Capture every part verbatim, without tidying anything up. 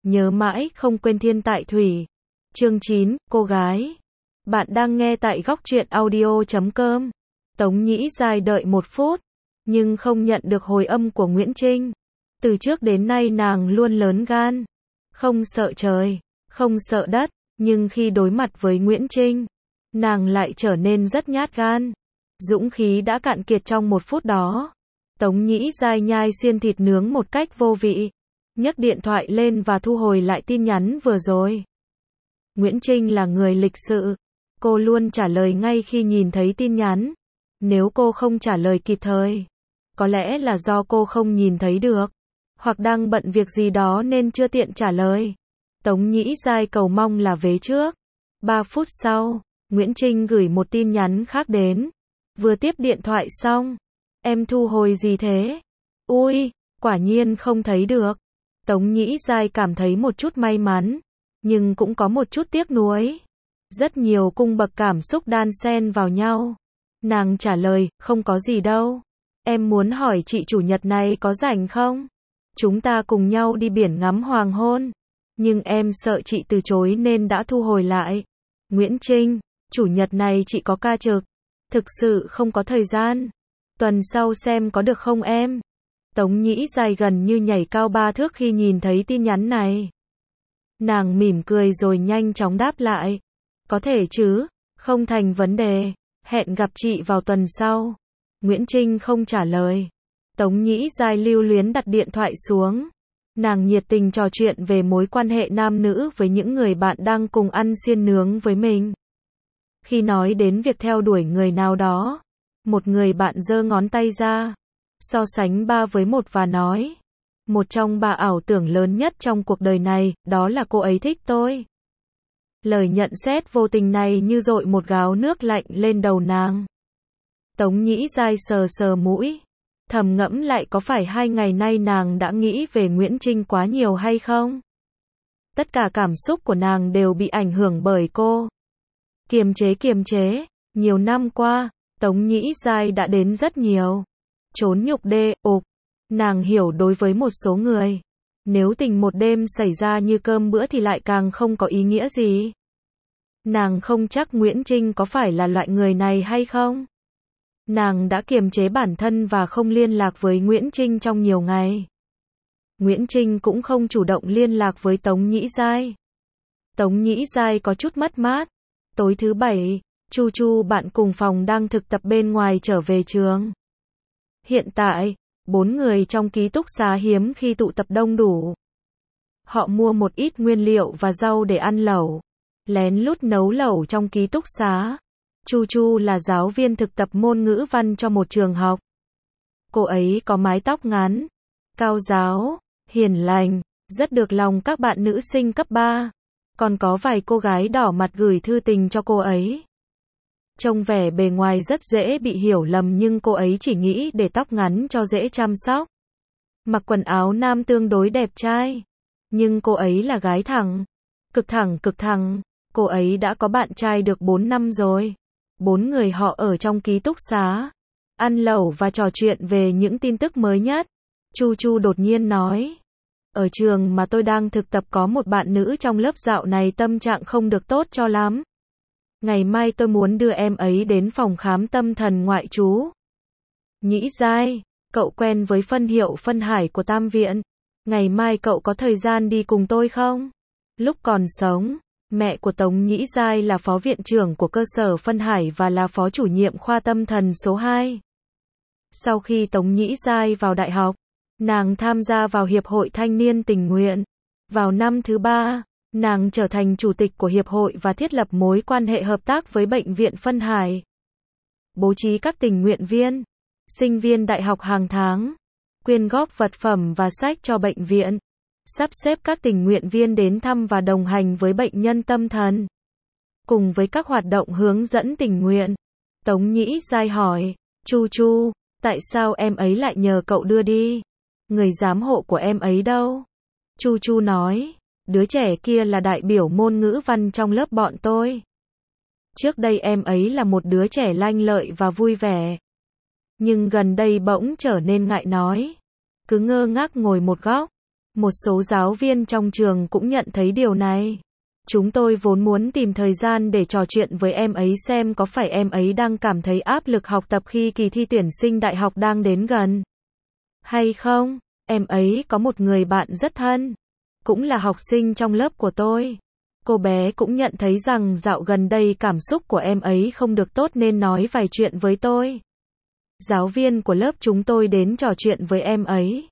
nhớ mãi không quên thiên tại thủy. Chương chín, cô gái. Bạn đang nghe tại góc truyện audio chấm com. Tống Nhĩ Giai đợi một phút, nhưng không nhận được hồi âm của Nguyễn Trinh. Từ trước đến nay nàng luôn lớn gan, không sợ trời, không sợ đất, nhưng khi đối mặt với Nguyễn Trinh, nàng lại trở nên rất nhát gan. Dũng khí đã cạn kiệt trong một phút đó. Tống Nhĩ Giai nhai xiên thịt nướng một cách vô vị, nhấc điện thoại lên và thu hồi lại tin nhắn vừa rồi. Nguyễn Trinh là người lịch sự, cô luôn trả lời ngay khi nhìn thấy tin nhắn. Nếu cô không trả lời kịp thời, có lẽ là do cô không nhìn thấy được, hoặc đang bận việc gì đó nên chưa tiện trả lời. Tống Nhĩ Giai cầu mong là vế trước. Ba phút sau, Nguyễn Trinh gửi một tin nhắn khác đến. Vừa tiếp điện thoại xong, em thu hồi gì thế? Ui, quả nhiên không thấy được. Tống Nhĩ Giai cảm thấy một chút may mắn, nhưng cũng có một chút tiếc nuối. Rất nhiều cung bậc cảm xúc đan xen vào nhau. Nàng trả lời, không có gì đâu. Em muốn hỏi chị chủ nhật này có rảnh không? Chúng ta cùng nhau đi biển ngắm hoàng hôn. Nhưng em sợ chị từ chối nên đã thu hồi lại. Nguyễn Trinh, chủ nhật này chị có ca trực. Thực sự không có thời gian. Tuần sau xem có được không em? Tống Nhĩ Giai gần như nhảy cao ba thước khi nhìn thấy tin nhắn này. Nàng mỉm cười rồi nhanh chóng đáp lại. Có thể chứ, không thành vấn đề. Hẹn gặp chị vào tuần sau. Nguyễn Trinh không trả lời. Tống Nhĩ Giai lưu luyến đặt điện thoại xuống. Nàng nhiệt tình trò chuyện về mối quan hệ nam nữ với những người bạn đang cùng ăn xiên nướng với mình. Khi nói đến việc theo đuổi người nào đó, một người bạn giơ ngón tay ra, so sánh ba với một và nói, một trong ba ảo tưởng lớn nhất trong cuộc đời này, đó là cô ấy thích tôi. Lời nhận xét vô tình này như dội một gáo nước lạnh lên đầu nàng. Tống Nhĩ Giai sờ sờ mũi, thầm ngẫm lại có phải hai ngày nay nàng đã nghĩ về Nguyễn Trinh quá nhiều hay không? Tất cả cảm xúc của nàng đều bị ảnh hưởng bởi cô. Kiềm chế kiềm chế, nhiều năm qua, Tống Nhĩ Giai đã đến rất nhiều. Trốn nhục đê, ục. Nàng hiểu đối với một số người, nếu tình một đêm xảy ra như cơm bữa thì lại càng không có ý nghĩa gì. Nàng không chắc Nguyễn Trinh có phải là loại người này hay không. Nàng đã kiềm chế bản thân và không liên lạc với Nguyễn Trinh trong nhiều ngày. Nguyễn Trinh cũng không chủ động liên lạc với Tống Nhĩ Giai. Tống Nhĩ Giai có chút mất mát. Tối thứ bảy, Chu Chu bạn cùng phòng đang thực tập bên ngoài trở về trường. Hiện tại, bốn người trong ký túc xá hiếm khi tụ tập đông đủ. Họ mua một ít nguyên liệu và rau để ăn lẩu, lén lút nấu lẩu trong ký túc xá. Chu Chu là giáo viên thực tập môn ngữ văn cho một trường học. Cô ấy có mái tóc ngắn, cao ráo, hiền lành, rất được lòng các bạn nữ sinh cấp ba. Còn có vài cô gái đỏ mặt gửi thư tình cho cô ấy. Trông vẻ bề ngoài rất dễ bị hiểu lầm nhưng cô ấy chỉ nghĩ để tóc ngắn cho dễ chăm sóc. Mặc quần áo nam tương đối đẹp trai. Nhưng cô ấy là gái thẳng. Cực thẳng cực thẳng. Cô ấy đã có bạn trai được bốn năm rồi. Bốn người họ ở trong ký túc xá, ăn lẩu và trò chuyện về những tin tức mới nhất. Chu Chu đột nhiên nói. Ở trường mà tôi đang thực tập có một bạn nữ trong lớp dạo này tâm trạng không được tốt cho lắm. Ngày mai tôi muốn đưa em ấy đến phòng khám tâm thần ngoại trú. Nhĩ Giai, cậu quen với phân hiệu Phân Hải của Tam Viện. Ngày mai cậu có thời gian đi cùng tôi không? Lúc còn sống, mẹ của Tống Nhĩ Giai là phó viện trưởng của cơ sở Phân Hải và là phó chủ nhiệm khoa tâm thần số hai. Sau khi Tống Nhĩ Giai vào đại học, nàng tham gia vào Hiệp hội Thanh niên tình nguyện. Vào năm thứ ba, nàng trở thành chủ tịch của Hiệp hội và thiết lập mối quan hệ hợp tác với Bệnh viện Phân Hải. Bố trí các tình nguyện viên, sinh viên đại học hàng tháng, quyên góp vật phẩm và sách cho bệnh viện, sắp xếp các tình nguyện viên đến thăm và đồng hành với bệnh nhân tâm thần. Cùng với các hoạt động hướng dẫn tình nguyện, Tống Nhĩ Giai hỏi, Chu Chu, tại sao em ấy lại nhờ cậu đưa đi? Người giám hộ của em ấy đâu? Chu Chu nói, đứa trẻ kia là đại biểu môn ngữ văn trong lớp bọn tôi. Trước đây em ấy là một đứa trẻ lanh lợi và vui vẻ. Nhưng gần đây bỗng trở nên ngại nói. Cứ ngơ ngác ngồi một góc. Một số giáo viên trong trường cũng nhận thấy điều này. Chúng tôi vốn muốn tìm thời gian để trò chuyện với em ấy xem có phải em ấy đang cảm thấy áp lực học tập khi kỳ thi tuyển sinh đại học đang đến gần. Hay không? Em ấy có một người bạn rất thân, cũng là học sinh trong lớp của tôi. Cô bé cũng nhận thấy rằng dạo gần đây cảm xúc của em ấy không được tốt nên nói vài chuyện với tôi. Giáo viên của lớp chúng tôi đến trò chuyện với em ấy.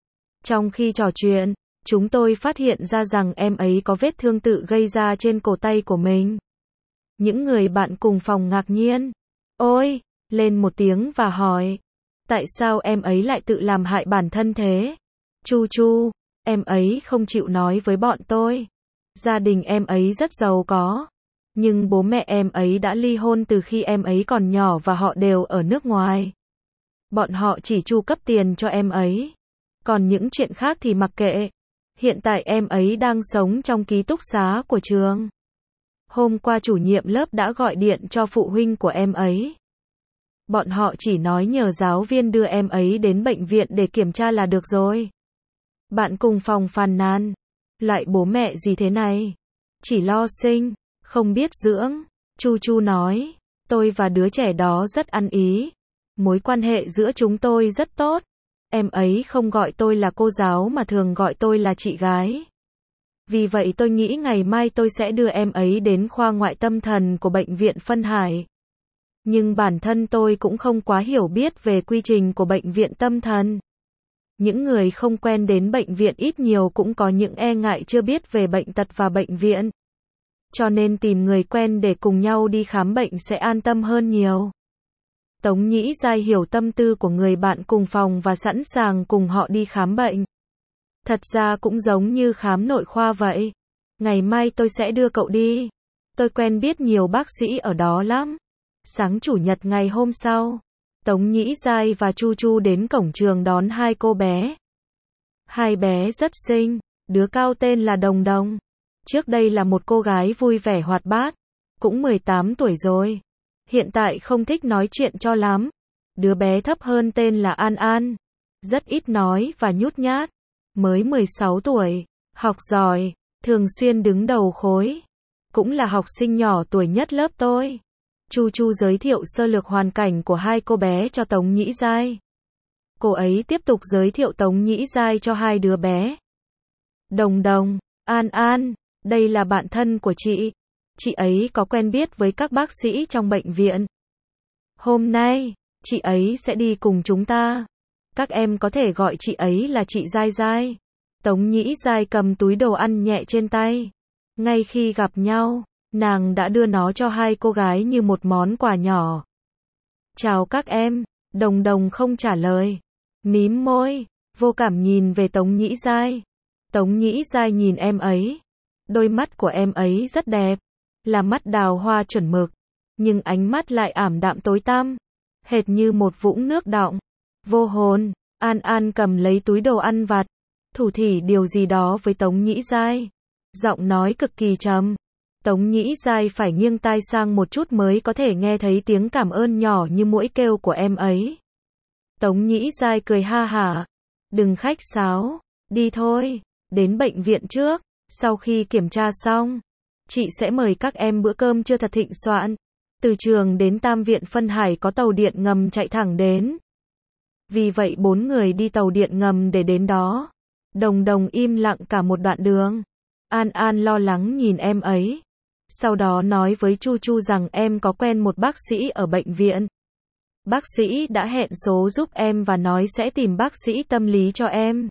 Trong khi trò chuyện, chúng tôi phát hiện ra rằng em ấy có vết thương tự gây ra trên cổ tay của mình. Những người bạn cùng phòng ngạc nhiên. Ôi! Lên một tiếng và hỏi. Tại sao em ấy lại tự làm hại bản thân thế? Chu chu, em ấy không chịu nói với bọn tôi. Gia đình em ấy rất giàu có. Nhưng bố mẹ em ấy đã ly hôn từ khi em ấy còn nhỏ và họ đều ở nước ngoài. Bọn họ chỉ chu cấp tiền cho em ấy. Còn những chuyện khác thì mặc kệ. Hiện tại em ấy đang sống trong ký túc xá của trường. Hôm qua chủ nhiệm lớp đã gọi điện cho phụ huynh của em ấy. Bọn họ chỉ nói nhờ giáo viên đưa em ấy đến bệnh viện để kiểm tra là được rồi. Bạn cùng phòng phàn nàn. Loại bố mẹ gì thế này? Chỉ lo sinh, không biết dưỡng. Chu chu nói. Tôi và đứa trẻ đó rất ăn ý. Mối quan hệ giữa chúng tôi rất tốt. Em ấy không gọi tôi là cô giáo mà thường gọi tôi là chị gái. Vì vậy tôi nghĩ ngày mai tôi sẽ đưa em ấy đến khoa ngoại tâm thần của bệnh viện Phân Hải. Nhưng bản thân tôi cũng không quá hiểu biết về quy trình của bệnh viện tâm thần. Những người không quen đến bệnh viện ít nhiều cũng có những e ngại chưa biết về bệnh tật và bệnh viện. Cho nên tìm người quen để cùng nhau đi khám bệnh sẽ an tâm hơn nhiều. Tống Nhĩ Giai hiểu tâm tư của người bạn cùng phòng và sẵn sàng cùng họ đi khám bệnh. Thật ra cũng giống như khám nội khoa vậy. Ngày mai tôi sẽ đưa cậu đi. Tôi quen biết nhiều bác sĩ ở đó lắm. Sáng chủ nhật ngày hôm sau, Tống Nhĩ Giai và Chu Chu đến cổng trường đón hai cô bé. Hai bé rất xinh, đứa cao tên là Đồng Đồng. Trước đây là một cô gái vui vẻ hoạt bát, cũng mười tám tuổi rồi. Hiện tại không thích nói chuyện cho lắm. Đứa bé thấp hơn tên là An An, rất ít nói và nhút nhát. Mới mười sáu tuổi, học giỏi, thường xuyên đứng đầu khối. Cũng là học sinh nhỏ tuổi nhất lớp tôi. Chu Chu giới thiệu sơ lược hoàn cảnh của hai cô bé cho Tống Nhĩ Giai. Cô ấy tiếp tục giới thiệu Tống Nhĩ Giai cho hai đứa bé. Đồng Đồng, An An, đây là bạn thân của chị. Chị ấy có quen biết với các bác sĩ trong bệnh viện. Hôm nay, chị ấy sẽ đi cùng chúng ta. Các em có thể gọi chị ấy là chị Giai Giai. Tống Nhĩ Giai cầm túi đồ ăn nhẹ trên tay. Ngay khi gặp nhau, nàng đã đưa nó cho hai cô gái như một món quà nhỏ. Chào các em, Đồng Đồng không trả lời. Mím môi, vô cảm nhìn về Tống Nhĩ Giai. Tống Nhĩ Giai nhìn em ấy. Đôi mắt của em ấy rất đẹp. Là mắt đào hoa chuẩn mực. Nhưng ánh mắt lại ảm đạm tối tăm. Hệt như một vũng nước đọng. Vô hồn, An An cầm lấy túi đồ ăn vặt. Thủ thỉ điều gì đó với Tống Nhĩ Giai. Giọng nói cực kỳ trầm. Tống Nhĩ Giai phải nghiêng tai sang một chút mới có thể nghe thấy tiếng cảm ơn nhỏ như muỗi kêu của em ấy. Tống Nhĩ Giai cười ha hả. Đừng khách sáo, đi thôi, đến bệnh viện trước, sau khi kiểm tra xong, chị sẽ mời các em bữa cơm trưa thật thịnh soạn. Từ trường đến Tam viện Phân Hải có tàu điện ngầm chạy thẳng đến. Vì vậy bốn người đi tàu điện ngầm để đến đó. Đồng Đồng im lặng cả một đoạn đường. An An lo lắng nhìn em ấy. Sau đó nói với Chu Chu rằng em có quen một bác sĩ ở bệnh viện. Bác sĩ đã hẹn số giúp em và nói sẽ tìm bác sĩ tâm lý cho em.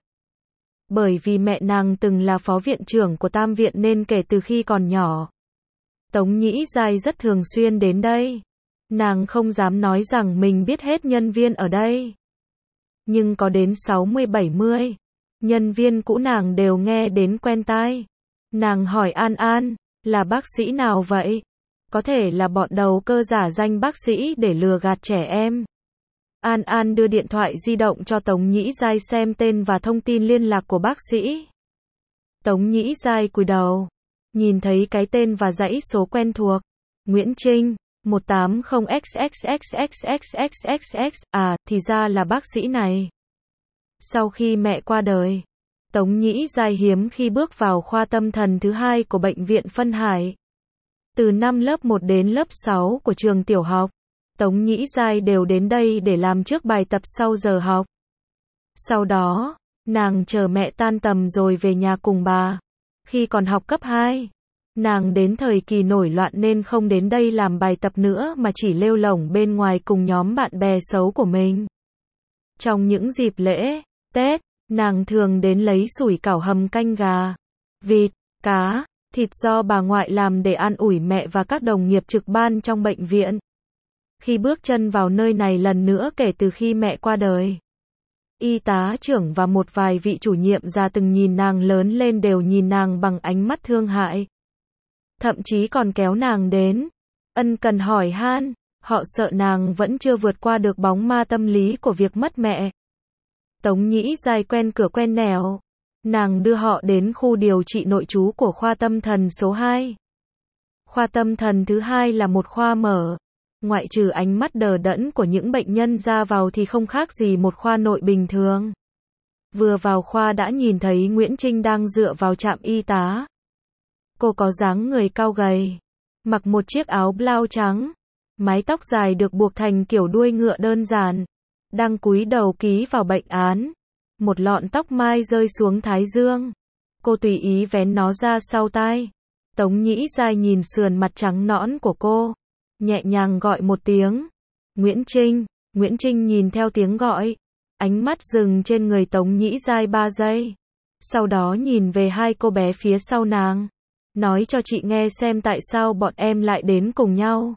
Bởi vì mẹ nàng từng là phó viện trưởng của Tam viện nên kể từ khi còn nhỏ, Tống Nhĩ Giai rất thường xuyên đến đây. Nàng không dám nói rằng mình biết hết nhân viên ở đây. Nhưng có đến sáu mươi bảy mươi nhân viên cũ nàng đều nghe đến quen tai. Nàng hỏi An An, là bác sĩ nào vậy? Có thể là bọn đầu cơ giả danh bác sĩ để lừa gạt trẻ em. An An đưa điện thoại di động cho Tống Nhĩ Giai xem tên và thông tin liên lạc của bác sĩ. Tống Nhĩ Giai cúi đầu, nhìn thấy cái tên và dãy số quen thuộc. Nguyễn Trinh, một tám không x x x x x x x x, à, thì ra là bác sĩ này. Sau khi mẹ qua đời, Tống Nhĩ Giai hiếm khi bước vào khoa tâm thần thứ hai của bệnh viện Phân Hải. Từ năm lớp một đến lớp sáu của trường tiểu học, Tống Nhĩ Giai đều đến đây để làm trước bài tập sau giờ học. Sau đó, nàng chờ mẹ tan tầm rồi về nhà cùng bà. Khi còn học cấp hai, nàng đến thời kỳ nổi loạn nên không đến đây làm bài tập nữa mà chỉ lêu lổng bên ngoài cùng nhóm bạn bè xấu của mình. Trong những dịp lễ, Tết, nàng thường đến lấy sủi cảo hầm canh gà, vịt, cá, thịt do bà ngoại làm để an ủi mẹ và các đồng nghiệp trực ban trong bệnh viện. Khi bước chân vào nơi này lần nữa kể từ khi mẹ qua đời, y tá trưởng và một vài vị chủ nhiệm già từng nhìn nàng lớn lên đều nhìn nàng bằng ánh mắt thương hại. Thậm chí còn kéo nàng đến, ân cần hỏi han, họ sợ nàng vẫn chưa vượt qua được bóng ma tâm lý của việc mất mẹ. Tống Nhĩ Giai quen cửa quen nẻo, nàng đưa họ đến khu điều trị nội trú của khoa tâm thần số hai. Khoa tâm thần thứ hai là một khoa mở, ngoại trừ ánh mắt đờ đẫn của những bệnh nhân ra vào thì không khác gì một khoa nội bình thường. Vừa vào khoa đã nhìn thấy Nguyễn Trinh đang dựa vào trạm y tá. Cô có dáng người cao gầy, mặc một chiếc áo blau trắng, mái tóc dài được buộc thành kiểu đuôi ngựa đơn giản, đang cúi đầu ký vào bệnh án. Một lọn tóc mai rơi xuống thái dương. Cô tùy ý vén nó ra sau tai. Tống Nhĩ Giai nhìn sườn mặt trắng nõn của cô, nhẹ nhàng gọi một tiếng. Nguyễn Trinh. Nguyễn Trinh nhìn theo tiếng gọi, ánh mắt dừng trên người Tống Nhĩ Giai ba giây. Sau đó nhìn về hai cô bé phía sau nàng. Nói cho chị nghe xem tại sao bọn em lại đến cùng nhau.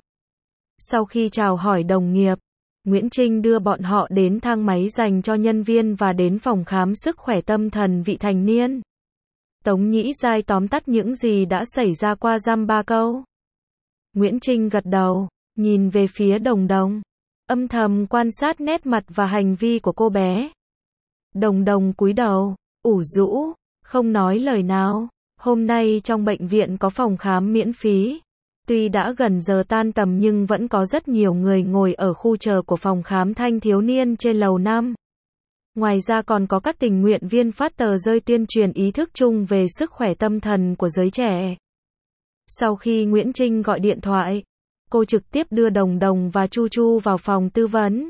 Sau khi chào hỏi đồng nghiệp, Nguyễn Trinh đưa bọn họ đến thang máy dành cho nhân viên và đến phòng khám sức khỏe tâm thần vị thành niên. Tống Nhĩ Giai tóm tắt những gì đã xảy ra qua dăm ba câu. Nguyễn Trinh gật đầu, nhìn về phía Đồng Đồng, âm thầm quan sát nét mặt và hành vi của cô bé. Đồng Đồng cúi đầu, ủ rũ, không nói lời nào. Hôm nay trong bệnh viện có phòng khám miễn phí. Tuy đã gần giờ tan tầm nhưng vẫn có rất nhiều người ngồi ở khu chờ của phòng khám thanh thiếu niên trên lầu năm. Ngoài ra còn có các tình nguyện viên phát tờ rơi tuyên truyền ý thức chung về sức khỏe tâm thần của giới trẻ. Sau khi Nguyễn Trinh gọi điện thoại, cô trực tiếp đưa Đồng Đồng và Chu Chu vào phòng tư vấn.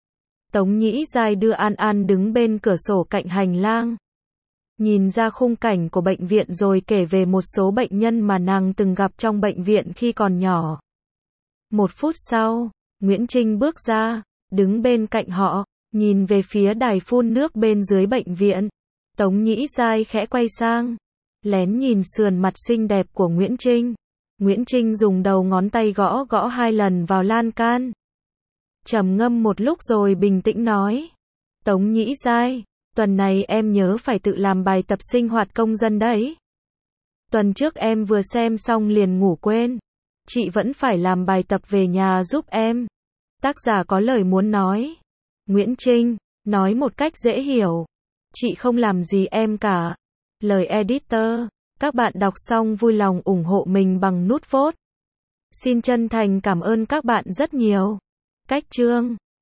Tống Nhĩ Giai đưa An An đứng bên cửa sổ cạnh hành lang, nhìn ra khung cảnh của bệnh viện rồi kể về một số bệnh nhân mà nàng từng gặp trong bệnh viện khi còn nhỏ. Một phút sau, Nguyễn Trinh bước ra, đứng bên cạnh họ, nhìn về phía đài phun nước bên dưới bệnh viện. Tống Nhĩ Giai khẽ quay sang, lén nhìn sườn mặt xinh đẹp của Nguyễn Trinh. Nguyễn Trinh dùng đầu ngón tay gõ gõ hai lần vào lan can. Trầm ngâm một lúc rồi bình tĩnh nói. Tống Nhĩ Giai, tuần này em nhớ phải tự làm bài tập sinh hoạt công dân đấy. Tuần trước em vừa xem xong liền ngủ quên. Chị vẫn phải làm bài tập về nhà giúp em. Tác giả có lời muốn nói. Nguyễn Trinh, nói một cách dễ hiểu. Chị không làm gì em cả. Lời editor. Các bạn đọc xong vui lòng ủng hộ mình bằng nút vote. Xin chân thành cảm ơn các bạn rất nhiều. Cách chương